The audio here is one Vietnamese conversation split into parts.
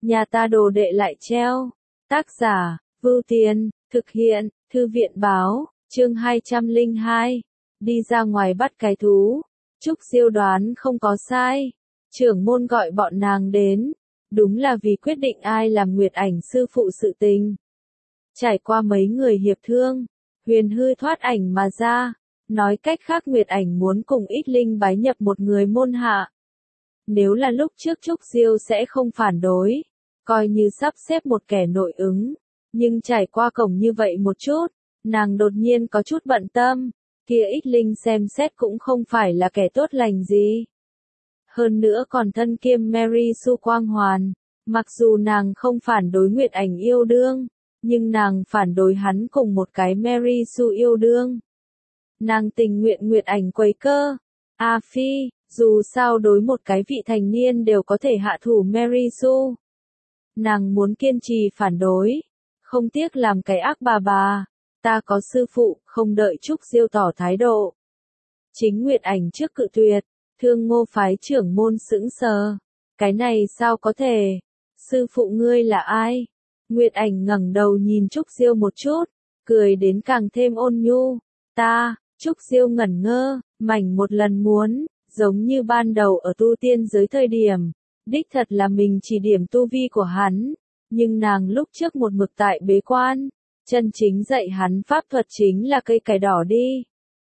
nhà ta đồ đệ lại treo. Tác giả, Vưu Tiền, thực hiện, Thư viện báo, chương 202. Đi ra ngoài bắt cái thú. Trúc Diêu đoán không có sai. Trưởng môn gọi bọn nàng đến, đúng là vì quyết định ai làm Nguyệt Ảnh sư phụ sự tình. Trải qua mấy người hiệp thương, Huyền Hư thoát ảnh mà ra. Nói cách khác Nguyệt Ảnh muốn cùng Ít Linh bái nhập một người môn hạ. Nếu là lúc trước Trúc Diêu sẽ không phản đối, coi như sắp xếp một kẻ nội ứng. Nhưng trải qua cổng như vậy một chút, nàng đột nhiên có chút bận tâm, kia Ít Linh xem xét cũng không phải là kẻ tốt lành gì. Hơn nữa còn thân kiêm Mary Sue quang hoàn, mặc dù nàng không phản đối Nguyệt Ảnh yêu đương, nhưng nàng phản đối hắn cùng một cái Mary Sue yêu đương. Nàng tình nguyện Nguyệt Ảnh quấy cơ. A Phi, dù sao đối một cái vị thành niên đều có thể hạ thủ Mary Sue. Nàng muốn kiên trì phản đối, không tiếc làm cái ác bà. Ta có sư phụ, không đợi Trúc Diêu tỏ thái độ. Chính Nguyệt Ảnh trước cự tuyệt, Thương Ngô phái trưởng môn sững sờ. Cái này sao có thể? Sư phụ ngươi là ai? Nguyệt Ảnh ngẩng đầu nhìn Trúc Diêu một chút, cười đến càng thêm ôn nhu. Ta, Trúc Diêu ngẩn ngơ, mảnh một lần muốn, giống như ban đầu ở tu tiên giới thời điểm, đích thật là mình chỉ điểm tu vi của hắn, nhưng nàng lúc trước một mực tại bế quan, chân chính dạy hắn pháp thuật chính là cây cải đỏ đi.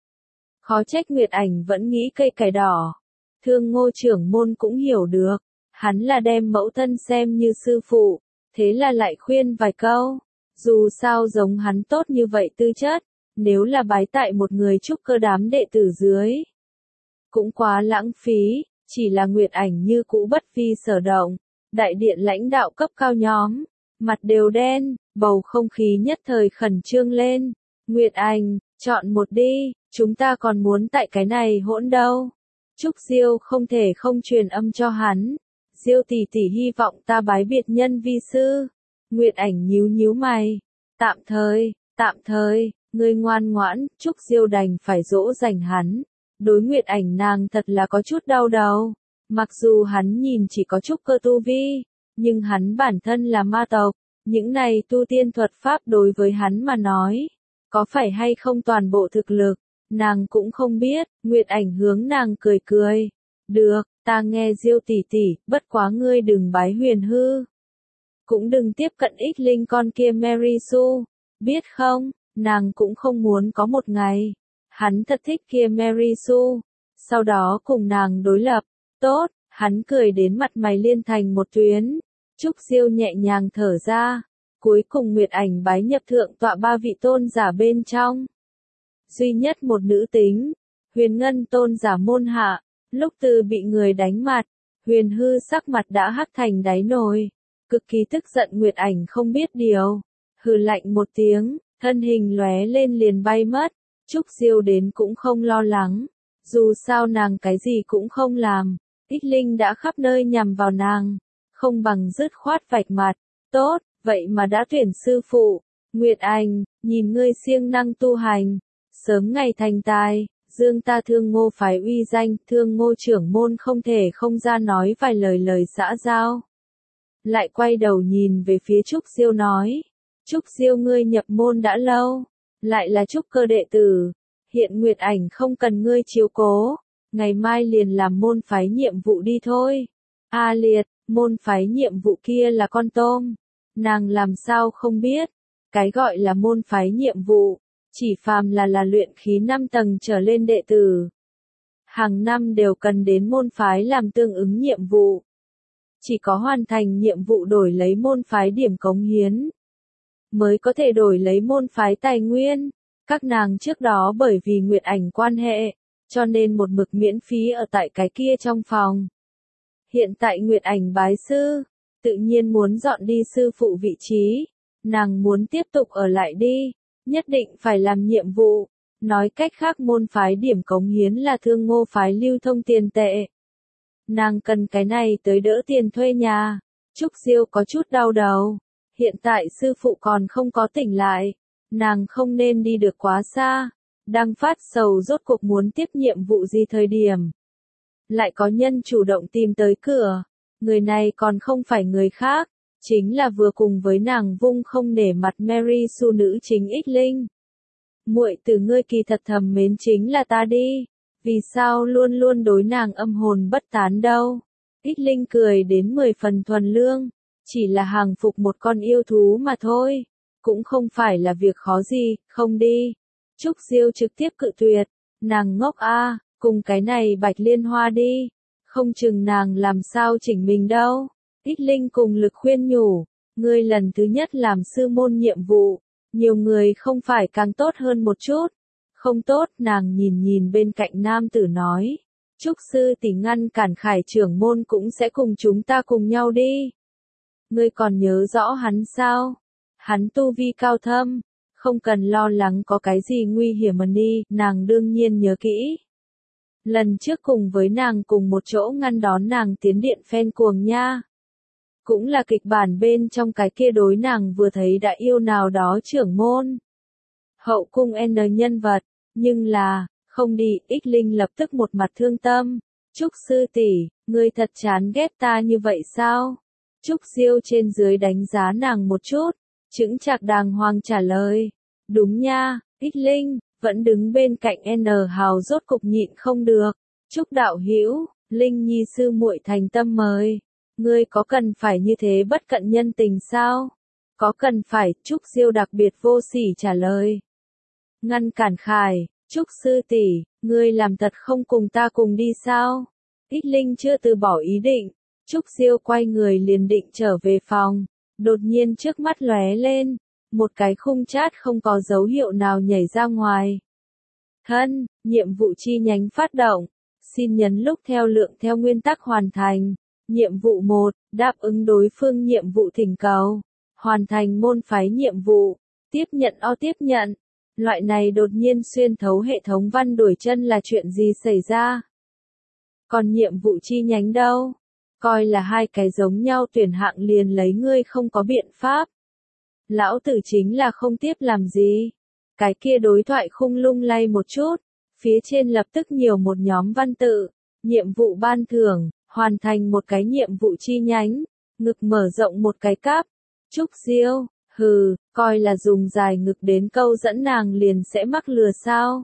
Khó trách Nguyệt Ảnh vẫn nghĩ cây cải đỏ. Thương Ngô trưởng môn cũng hiểu được, hắn là đem mẫu thân xem như sư phụ, thế là lại khuyên vài câu, dù sao giống hắn tốt như vậy tư chất, nếu là bái tại một người trúc cơ đám đệ tử dưới, cũng quá lãng phí. Chỉ là Nguyệt Ảnh như cũ bất vi sở động, đại điện lãnh đạo cấp cao nhóm, mặt đều đen, bầu không khí nhất thời khẩn trương lên. Nguyệt Ảnh, chọn một đi, chúng ta còn muốn tại cái này hỗn đâu. Trúc Diêu không thể không truyền âm cho hắn. Diêu tỷ tỷ hy vọng ta bái biệt nhân vi sư. Nguyệt Ảnh nhíu mày. Tạm thời, ngươi ngoan ngoãn, Trúc Diêu đành phải dỗ dành hắn. Đối Nguyệt Ảnh nàng thật là có chút đau đầu. Mặc dù hắn nhìn chỉ có chút cơ tu vi, nhưng hắn bản thân là ma tộc, những này tu tiên thuật pháp đối với hắn mà nói, có phải hay không toàn bộ thực lực, nàng cũng không biết. Nguyệt Ảnh hướng nàng cười. Được, ta nghe Diêu tỷ tỷ, bất quá ngươi đừng bái Huyền Hư. Cũng đừng tiếp cận Ít Linh con kia Mary Sue, biết không, nàng cũng không muốn có một ngày. Hắn thật thích kia Mary Sue, sau đó cùng nàng đối lập. Tốt, hắn cười đến mặt mày liên thành một tuyến. Trúc Diêu nhẹ nhàng thở ra, cuối cùng Nguyệt Ảnh bái nhập thượng tọa ba vị tôn giả bên trong. Duy nhất một nữ tính, Huyền Ngân tôn giả môn hạ, lúc từ bị người đánh mặt, Huyền Hư sắc mặt đã hắc thành đáy nồi, cực kỳ tức giận. Nguyệt Ảnh không biết điều, hừ lạnh một tiếng, thân hình lóe lên liền bay mất. Trúc Diêu đến cũng không lo lắng, dù sao nàng cái gì cũng không làm, Ít Linh đã khắp nơi nhằm vào nàng, không bằng dứt khoát vạch mặt. Tốt, vậy mà đã tuyển sư phụ. Nguyệt Ảnh, nhìn ngươi siêng năng tu hành, sớm ngày thành tài, dương ta Thương Ngô phái uy danh. Thương Ngô trưởng môn không thể không ra nói vài lời xã giao. Lại quay đầu nhìn về phía Trúc Diêu nói, Trúc Diêu ngươi nhập môn đã lâu, lại là trúc cơ đệ tử, hiện Nguyệt Ảnh không cần ngươi chiếu cố, ngày mai liền làm môn phái nhiệm vụ đi thôi. A Liệt, môn phái nhiệm vụ kia là con tôm, nàng làm sao không biết, cái gọi là môn phái nhiệm vụ, chỉ phàm là luyện khí 5 tầng trở lên đệ tử. Hàng năm đều cần đến môn phái làm tương ứng nhiệm vụ. Chỉ có hoàn thành nhiệm vụ đổi lấy môn phái điểm cống hiến, mới có thể đổi lấy môn phái tài nguyên. Các nàng trước đó bởi vì Nguyệt Ảnh quan hệ, cho nên một mực miễn phí ở tại cái kia trong phòng. Hiện tại Nguyệt Ảnh bái sư, tự nhiên muốn dọn đi sư phụ vị trí. Nàng muốn tiếp tục ở lại đi, nhất định phải làm nhiệm vụ. Nói cách khác môn phái điểm cống hiến là Thương Ngô phái lưu thông tiền tệ. Nàng cần cái này tới đỡ tiền thuê nhà. Trúc Diêu có chút đau đầu. Hiện tại sư phụ còn không có tỉnh lại, nàng không nên đi được quá xa. Đang phát sầu rốt cuộc muốn tiếp nhiệm vụ gì thời điểm, lại có nhân chủ động tìm tới cửa. Người này còn không phải người khác, chính là vừa cùng với nàng vung không nể mặt Mary Sue nữ chính Ích Linh. Muội tử ngươi kỳ thật thầm mến chính là ta đi, vì sao luôn luôn đối nàng âm hồn bất tán đâu. Ích Linh cười đến 10 phần thuần lương, chỉ là hàng phục một con yêu thú mà thôi, cũng không phải là việc khó gì, không đi. Trúc Diêu trực tiếp cự tuyệt, nàng ngốc a, cùng cái này Bạch Liên Hoa đi, không chừng nàng làm sao chỉnh mình đâu. Ích Linh cùng lực khuyên nhủ, ngươi lần thứ nhất làm sư môn nhiệm vụ, nhiều người không phải càng tốt hơn một chút. Không tốt, nàng nhìn nhìn bên cạnh nam tử nói. Trúc sư tỷ ngăn cản Khải trưởng môn cũng sẽ cùng chúng ta cùng nhau đi. Ngươi còn nhớ rõ hắn sao? Hắn tu vi cao thâm, không cần lo lắng có cái gì nguy hiểm mà đi, nàng đương nhiên nhớ kỹ. Lần trước cùng với nàng cùng một chỗ ngăn đón nàng tiến điện phen cuồng nha. Cũng là kịch bản bên trong cái kia đối nàng vừa thấy đã yêu nào đó trưởng môn. Hậu cung N nhân vật, nhưng là, không đi, Ích Linh lập tức một mặt thương tâm. Trúc sư tỷ, ngươi thật chán ghét ta như vậy sao? Trúc Diêu trên dưới đánh giá nàng một chút, chững chạc đàng hoàng trả lời. Đúng nha, Ích Linh, vẫn đứng bên cạnh N Hào rốt cục nhịn không được. Trúc đạo hữu, Linh nhi sư muội thành tâm mời. Ngươi có cần phải như thế bất cận nhân tình sao? Có cần phải, Trúc Diêu đặc biệt vô sỉ trả lời. Ngăn cản Khải, Trúc sư tỷ, ngươi làm thật không cùng ta cùng đi sao? Ích Linh chưa từ bỏ ý định, Trúc Diêu quay người liền định trở về phòng, đột nhiên trước mắt lóe lên, một cái khung chat không có dấu hiệu nào nhảy ra ngoài. Thân, nhiệm vụ chi nhánh phát động, xin nhấn lúc theo lượng theo nguyên tắc hoàn thành. Nhiệm vụ 1, đáp ứng đối phương nhiệm vụ thỉnh cầu, hoàn thành môn phái nhiệm vụ, tiếp nhận tiếp nhận. Loại này đột nhiên xuyên thấu hệ thống văn đuổi chân là chuyện gì xảy ra? Còn nhiệm vụ chi nhánh đâu? Coi là hai cái giống nhau tuyển hạng liền lấy ngươi không có biện pháp. Lão tử chính là không tiếp làm gì. Cái kia đối thoại khung lung lay một chút, phía trên lập tức nhiều một nhóm văn tự, nhiệm vụ ban thưởng, hoàn thành một cái nhiệm vụ chi nhánh, ngực mở rộng một cái cáp. Trúc Diêu, hừ, coi là dùng dài ngực đến câu dẫn nàng liền sẽ mắc lừa sao?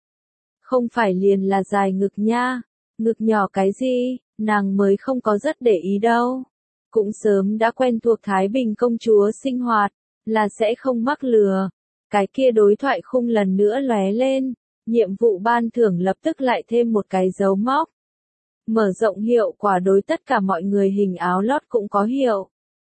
Không phải liền là dài ngực nha, ngực nhỏ cái gì, nàng mới không có rất để ý đâu. Cũng sớm đã quen thuộc Thái Bình công chúa sinh hoạt, là sẽ không mắc lừa. Cái kia đối thoại khung lần nữa lóe lên, nhiệm vụ ban thưởng lập tức lại thêm một cái dấu móc. Mở rộng hiệu quả đối tất cả mọi người hình áo lót cũng có hiệu.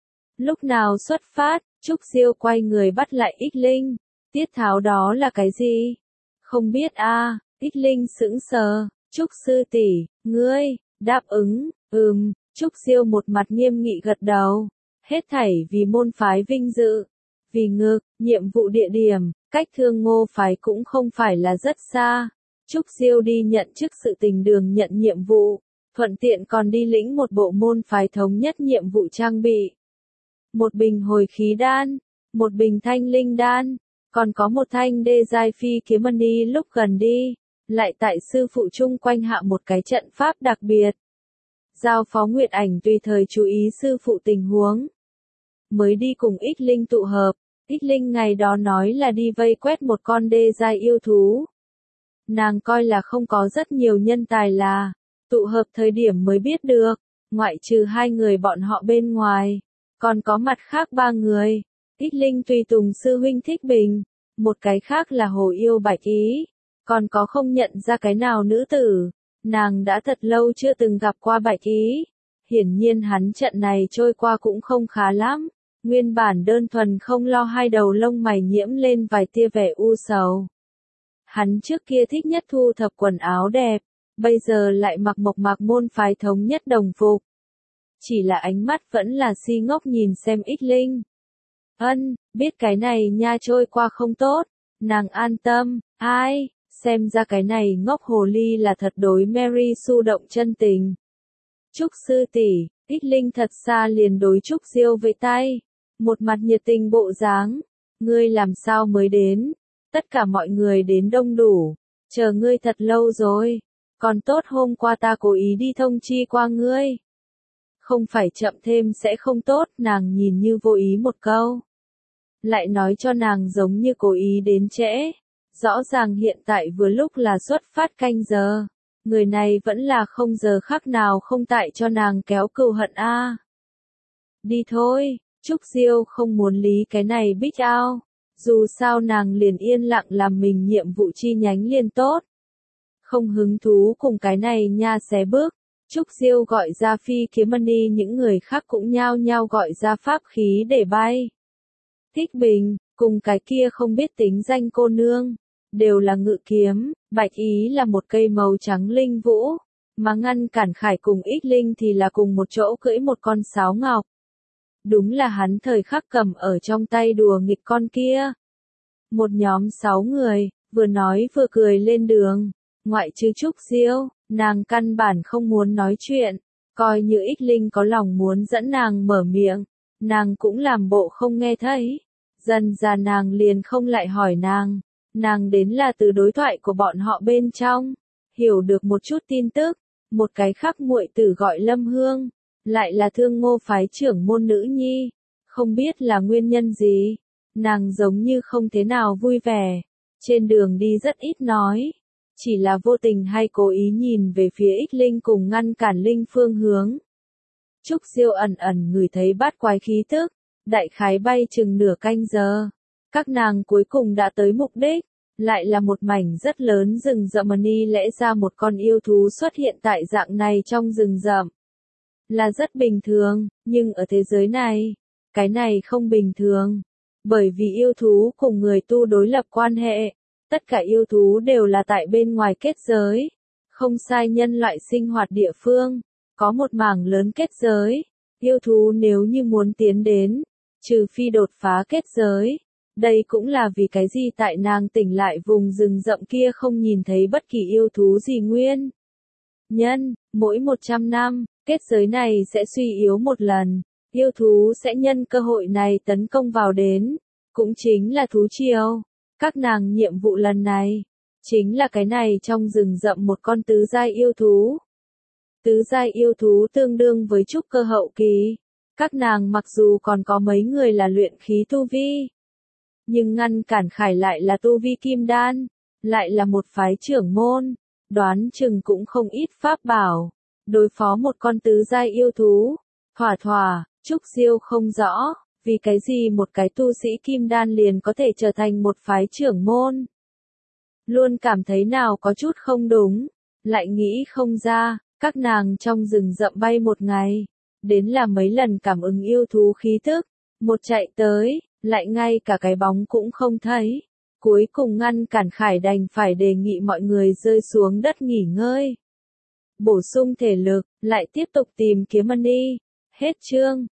Lúc nào xuất phát, Trúc Diêu quay người bắt lại Ích Linh. Tiết tháo đó là cái gì? Không biết a. Ích Linh sững sờ. Trúc sư tỷ, ngươi, đáp ứng, Trúc Diêu một mặt nghiêm nghị gật đầu. Hết thảy vì môn phái vinh dự. Vì ngược, nhiệm vụ địa điểm, cách Thương Ngô phái cũng không phải là rất xa. Trúc Diêu đi nhận chức sự tình đường nhận nhiệm vụ, thuận tiện còn đi lĩnh một bộ môn phái thống nhất nhiệm vụ trang bị. Một bình hồi khí đan, một bình thanh linh đan, còn có một thanh đê giai phi kiếm mani lúc gần đi, lại tại sư phụ chung quanh hạ một cái trận pháp đặc biệt. Giao phó Nguyệt Ảnh tùy thời chú ý sư phụ tình huống. Mới đi cùng Ích Linh tụ hợp, Ích Linh ngày đó nói là đi vây quét một con đê giai yêu thú. Nàng coi là không có rất nhiều nhân tài là, tụ hợp thời điểm mới biết được, ngoại trừ hai người bọn họ bên ngoài, còn có mặt khác ba người. Ích Linh tùy tùng sư huynh Thích Bình, một cái khác là Hồ Yêu Bạch Ý, còn có không nhận ra cái nào nữ tử, nàng đã thật lâu chưa từng gặp qua Bạch Ý. Hiển nhiên hắn trận này trôi qua cũng không khá lắm, nguyên bản đơn thuần không lo hai đầu lông mày nhiễm lên vài tia vẻ u sầu. Hắn trước kia thích nhất thu thập quần áo đẹp, bây giờ lại mặc mộc mạc môn phái thống nhất đồng phục. Chỉ là ánh mắt vẫn là si ngốc nhìn xem Ích Linh. Biết cái này nha trôi qua không tốt, nàng an tâm, ai, xem ra cái này ngốc hồ ly là thật đối Mary Sue động chân tình. Trúc sư tỷ, Ích Linh thật xa liền đối Trúc Diêu với tay, một mặt nhiệt tình bộ dáng, ngươi làm sao mới đến? Tất cả mọi người đến đông đủ, chờ ngươi thật lâu rồi, còn tốt hôm qua ta cố ý đi thông chi qua ngươi. Không phải chậm thêm sẽ không tốt, nàng nhìn như vô ý một câu. Lại nói cho nàng giống như cố ý đến trễ. Rõ ràng hiện tại vừa lúc là xuất phát canh giờ. Người này vẫn là không giờ khác nào không tại cho nàng kéo cừu hận a. Đi thôi, Trúc Diêu không muốn lý cái này bích ao. Dù sao nàng liền yên lặng làm mình nhiệm vụ chi nhánh liền tốt. Không hứng thú cùng cái này nha xé bước. Trúc Diêu gọi ra Phi Kiếm Mani, những người khác cũng nhao nhao gọi ra pháp khí để bay. Thích Bình, cùng cái kia không biết tính danh cô nương, đều là ngự kiếm, bạch ý là một cây màu trắng linh vũ, mà ngăn cản Khải cùng Ích Linh thì là cùng một chỗ cưỡi một con sáo ngọc. Đúng là hắn thời khắc cầm ở trong tay đùa nghịch con kia. Một nhóm 6 người, vừa nói vừa cười lên đường, ngoại trừ Trúc Diêu, nàng căn bản không muốn nói chuyện, coi như Ích Linh có lòng muốn dẫn nàng mở miệng, nàng cũng làm bộ không nghe thấy. Dần ra nàng liền không lại hỏi nàng đến là từ đối thoại của bọn họ bên trong, hiểu được một chút tin tức, một cái khác muội tử gọi Lâm Hương, lại là Thương Ngô phái trưởng môn nữ nhi, không biết là nguyên nhân gì, nàng giống như không thế nào vui vẻ, trên đường đi rất ít nói, chỉ là vô tình hay cố ý nhìn về phía Ích Linh cùng ngăn cản Linh phương hướng. Trúc Diêu ẩn ẩn ngửi thấy bát quái khí tức, đại khái bay chừng nửa canh giờ. Các nàng cuối cùng đã tới mục đích, lại là một mảnh rất lớn rừng rậm, ni lẽ ra một con yêu thú xuất hiện tại dạng này trong rừng rậm. Là rất bình thường, nhưng ở thế giới này, cái này không bình thường. Bởi vì yêu thú cùng người tu đối lập quan hệ, tất cả yêu thú đều là tại bên ngoài kết giới. Không sai, nhân loại sinh hoạt địa phương, có một mảng lớn kết giới. Yêu thú nếu như muốn tiến đến, trừ phi đột phá kết giới. Đây cũng là vì cái gì tại nàng tỉnh lại vùng rừng rậm kia không nhìn thấy bất kỳ yêu thú gì nguyên. Nhân, mỗi 100 năm, kết giới này sẽ suy yếu một lần, yêu thú sẽ nhân cơ hội này tấn công vào đến, cũng chính là thú triều. Các nàng nhiệm vụ lần này, chính là cái này trong rừng rậm một con tứ giai yêu thú. Tứ giai yêu thú tương đương với trúc cơ hậu kỳ. Các nàng mặc dù còn có mấy người là luyện khí tu vi, nhưng ngăn cản Khải lại là tu vi kim đan, lại là một phái trưởng môn, đoán chừng cũng không ít pháp bảo, đối phó một con tứ giai yêu thú. Thỏa, Trúc Diêu không rõ, vì cái gì một cái tu sĩ kim đan liền có thể trở thành một phái trưởng môn. Luôn cảm thấy nào có chút không đúng, lại nghĩ không ra, các nàng trong rừng rậm bay một ngày, đến là mấy lần cảm ứng yêu thú khí tức, một chạy tới, lại ngay cả cái bóng cũng không thấy. Cuối cùng ngăn cản Khải đành phải đề nghị mọi người rơi xuống đất nghỉ ngơi, bổ sung thể lực, lại tiếp tục tìm kiếm Mani. Hết chương.